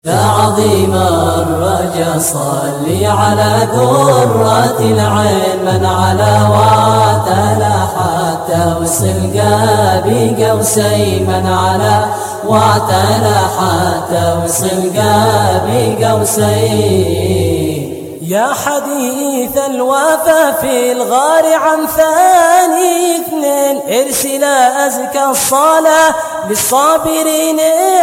يا عظيم الرجا صل على قرة العين من على واتلا حتى وصل قاب قوسين من على واتلا حتى وصل قاب قوسين. يا حديث الوفا في الغار عن ثاني اثنين ارسل أزكى الصلاة للصابرين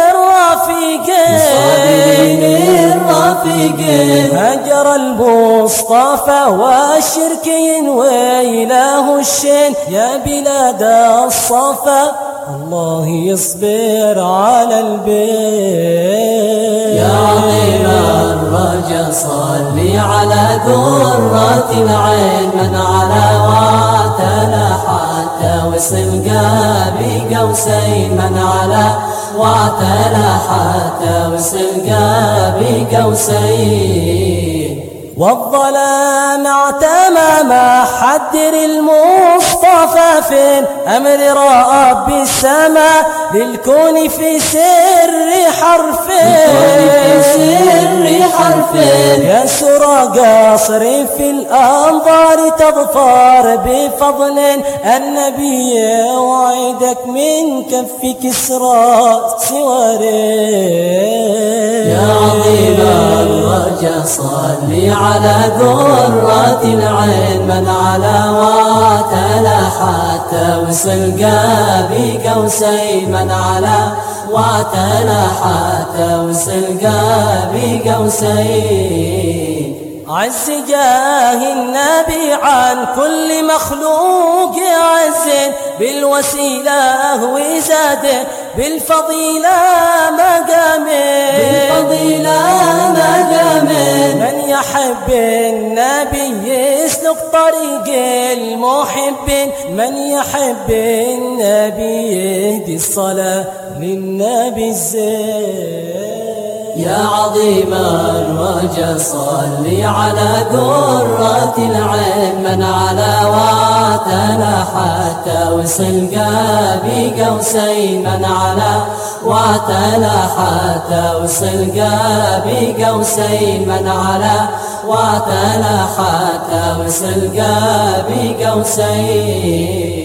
الرافقين. هجر المصطفى والشرك وإله الشين يا بلاد الصفا الله يصبر على البيت. يا عظيم الرجا صل على قرة العين من على واتلا حتى وصل قاب قوسين من على واتلا حتى وصل قاب قوسين. والظلام اعتمى ما حدر المصطفى فين أمر رب السماء للكون في سر حرفين. يا سرى قصر في الأنظار تظفر بفضل النبي وعدك من كف كسرى سوارين. يا عظيم الرجا صل على قرة العين من على واتلا حتى وصل قاب قوسين من على واتلا حتى وصل قاب قوسين. عز جاه النبي عن كل مخلوق عز بالوسيلة وزاد بالفضيلة مقامين. من يحب النبي يسلك طريق المحبين من يحب النبي يهدي الصلاة للنبي الزين. يا عظيم الرجا صل على قرة العين من على واتلا حتى وصل قاب قوسين من على واتلا حتى وصل قاب قوسين من على واتلا حتى وصل قاب قوسين.